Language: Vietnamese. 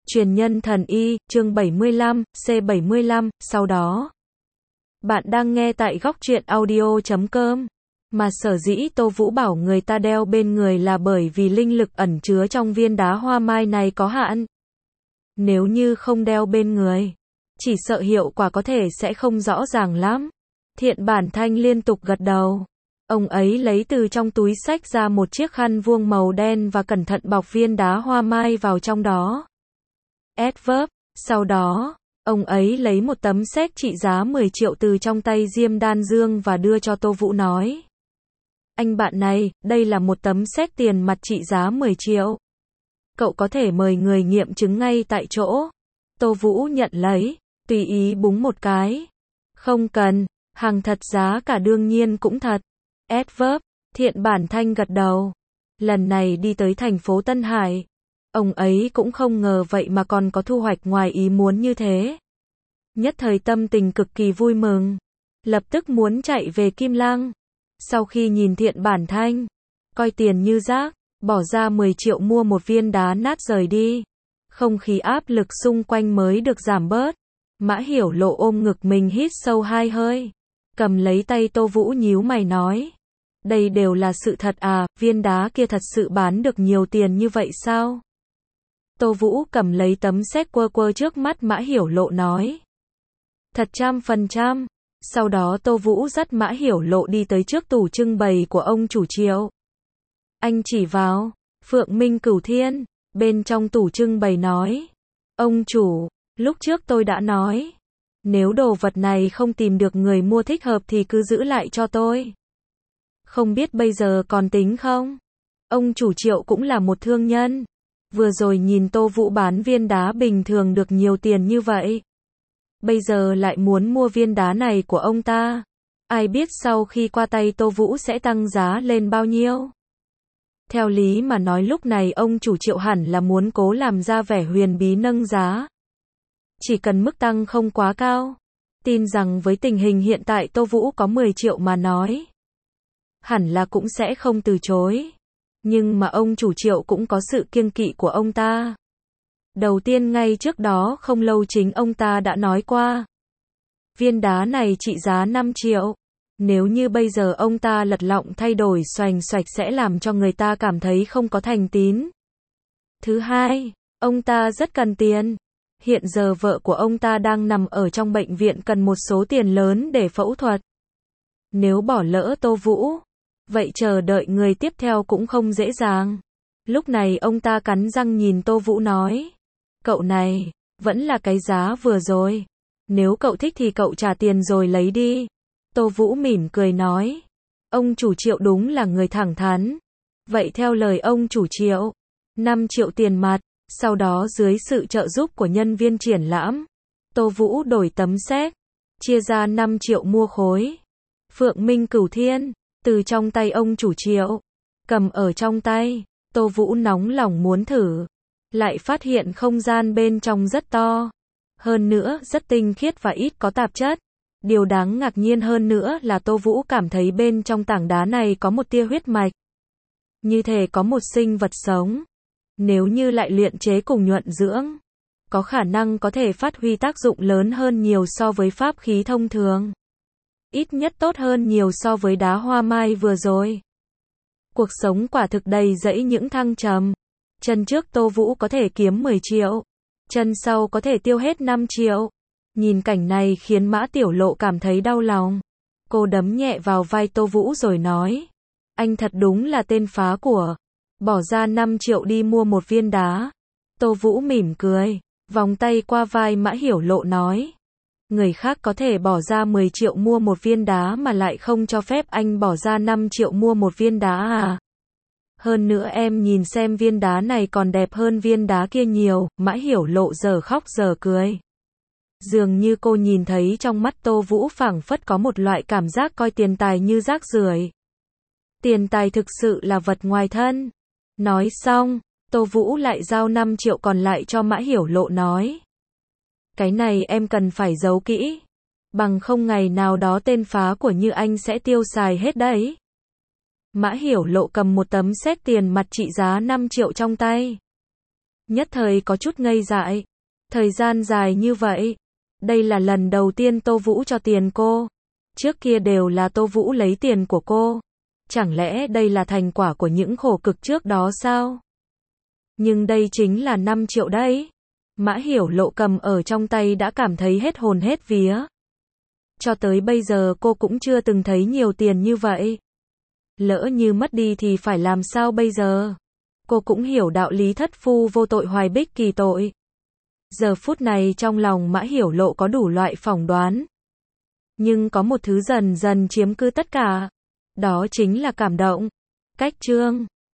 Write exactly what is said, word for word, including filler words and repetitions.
Truyền nhân thần y, chương bảy mươi lăm, C bảy mươi lăm, sau đó. Bạn đang nghe tại góc truyện audio chấm com. Mà sở dĩ Tô Vũ bảo người ta đeo bên người là bởi vì linh lực ẩn chứa trong viên đá hoa mai này có hạn. Nếu như không đeo bên người, chỉ sợ hiệu quả có thể sẽ không rõ ràng lắm. Thiện Bản Thanh liên tục gật đầu. Ông ấy lấy từ trong túi xách ra một chiếc khăn vuông màu đen và cẩn thận bọc viên đá hoa mai vào trong đó. Adverb. Sau đó, ông ấy lấy một tấm séc trị giá mười triệu từ trong tay Diêm Đan Dương và đưa cho Tô Vũ nói. Anh bạn này, đây là một tấm séc tiền mặt trị giá mười triệu. Cậu có thể mời người nghiệm chứng ngay tại chỗ. Tô Vũ nhận lấy, tùy ý búng một cái. Không cần, hàng thật giá cả đương nhiên cũng thật. Adverb. Thiện Bản Thanh gật đầu. Lần này đi tới thành phố Tân Hải, ông ấy cũng không ngờ vậy mà còn có thu hoạch ngoài ý muốn như thế. Nhất thời tâm tình cực kỳ vui mừng. Lập tức muốn chạy về Kim Lăng. Sau khi nhìn Thiện Bản Thanh, coi tiền như rác, bỏ ra mười triệu mua một viên đá nát rời đi. Không khí áp lực xung quanh mới được giảm bớt. Mã Hiểu Lộ ôm ngực mình hít sâu hai hơi. Cầm lấy tay Tô Vũ nhíu mày nói. Đây đều là sự thật à, viên đá kia thật sự bán được nhiều tiền như vậy sao? Tô Vũ cầm lấy tấm séc quơ quơ trước mắt Mã Hiểu Lộ nói. Thật trăm phần trăm. Sau đó Tô Vũ dắt Mã Hiểu Lộ đi tới trước tủ trưng bày của ông chủ Triệu. Anh chỉ vào, Phượng Minh Cửu Thiên, bên trong tủ trưng bày nói. Ông chủ, lúc trước tôi đã nói. Nếu đồ vật này không tìm được người mua thích hợp thì cứ giữ lại cho tôi. Không biết bây giờ còn tính không? Ông chủ Triệu cũng là một thương nhân. Vừa rồi nhìn Tô Vũ bán viên đá bình thường được nhiều tiền như vậy. Bây giờ lại muốn mua viên đá này của ông ta. Ai biết sau khi qua tay Tô Vũ sẽ tăng giá lên bao nhiêu? Theo lý mà nói lúc này ông chủ Triệu hẳn là muốn cố làm ra vẻ huyền bí nâng giá. Chỉ cần mức tăng không quá cao. Tin rằng với tình hình hiện tại Tô Vũ có mười triệu mà nói. Hẳn là cũng sẽ không từ chối. Nhưng mà ông chủ Triệu cũng có sự kiêng kỵ của ông ta. Đầu tiên ngay trước đó không lâu chính ông ta đã nói qua. Viên đá này trị giá năm triệu. Nếu như bây giờ ông ta lật lọng thay đổi xoành xoạch sẽ làm cho người ta cảm thấy không có thành tín. Thứ hai, ông ta rất cần tiền. Hiện giờ vợ của ông ta đang nằm ở trong bệnh viện cần một số tiền lớn để phẫu thuật. Nếu bỏ lỡ Tô Vũ, vậy chờ đợi người tiếp theo cũng không dễ dàng. Lúc này ông ta cắn răng nhìn Tô Vũ nói. Cậu này, vẫn là cái giá vừa rồi. Nếu cậu thích thì cậu trả tiền rồi lấy đi. Tô Vũ mỉm cười nói. Ông chủ Triệu đúng là người thẳng thắn. Vậy theo lời ông chủ Triệu, năm triệu tiền mặt. Sau đó dưới sự trợ giúp của nhân viên triển lãm, Tô Vũ đổi tấm séc, chia ra năm triệu mua khối. Phượng Minh Cửu Thiên, từ trong tay ông chủ Triệu, cầm ở trong tay, Tô Vũ nóng lòng muốn thử. Lại phát hiện không gian bên trong rất to. Hơn nữa rất tinh khiết và ít có tạp chất. Điều đáng ngạc nhiên hơn nữa là Tô Vũ cảm thấy bên trong tảng đá này có một tia huyết mạch. Như thể có một sinh vật sống. Nếu như lại luyện chế cùng nhuận dưỡng, có khả năng có thể phát huy tác dụng lớn hơn nhiều so với pháp khí thông thường. Ít nhất tốt hơn nhiều so với đá hoa mai vừa rồi. Cuộc sống quả thực đầy rẫy những thăng trầm. Chân trước Tô Vũ có thể kiếm mười triệu. Chân sau có thể tiêu hết năm triệu. Nhìn cảnh này khiến Mã Tiểu Lộ cảm thấy đau lòng. Cô đấm nhẹ vào vai Tô Vũ rồi nói. Anh thật đúng là tên phá của. Bỏ ra năm triệu đi mua một viên đá. Tô Vũ mỉm cười, vòng tay qua vai Mã Hiểu Lộ nói. Người khác có thể bỏ ra mười triệu mua một viên đá mà lại không cho phép anh bỏ ra năm triệu mua một viên đá à? Hơn nữa em nhìn xem viên đá này còn đẹp hơn viên đá kia nhiều. Mã Hiểu Lộ giờ khóc giờ cười. Dường như cô nhìn thấy trong mắt Tô Vũ phảng phất có một loại cảm giác coi tiền tài như rác rưởi. Tiền tài thực sự là vật ngoài thân. Nói xong, Tô Vũ lại giao năm triệu còn lại cho Mã Hiểu Lộ nói. Cái này em cần phải giấu kỹ. Bằng không ngày nào đó tên phá của như anh sẽ tiêu xài hết đấy. Mã Hiểu Lộ cầm một tấm séc tiền mặt trị giá năm triệu trong tay. Nhất thời có chút ngây dại. Thời gian dài như vậy. Đây là lần đầu tiên Tô Vũ cho tiền cô. Trước kia đều là Tô Vũ lấy tiền của cô. Chẳng lẽ đây là thành quả của những khổ cực trước đó sao? Nhưng đây chính là năm triệu đấy. Mã Hiểu Lộ cầm ở trong tay đã cảm thấy hết hồn hết vía. Cho tới bây giờ cô cũng chưa từng thấy nhiều tiền như vậy. Lỡ như mất đi thì phải làm sao bây giờ? Cô cũng hiểu đạo lý thất phu vô tội hoài bích kỳ tội. Giờ phút này trong lòng Mã Hiểu Lộ có đủ loại phỏng đoán. Nhưng có một thứ dần dần chiếm cứ tất cả. Đó chính là cảm động. Cách chương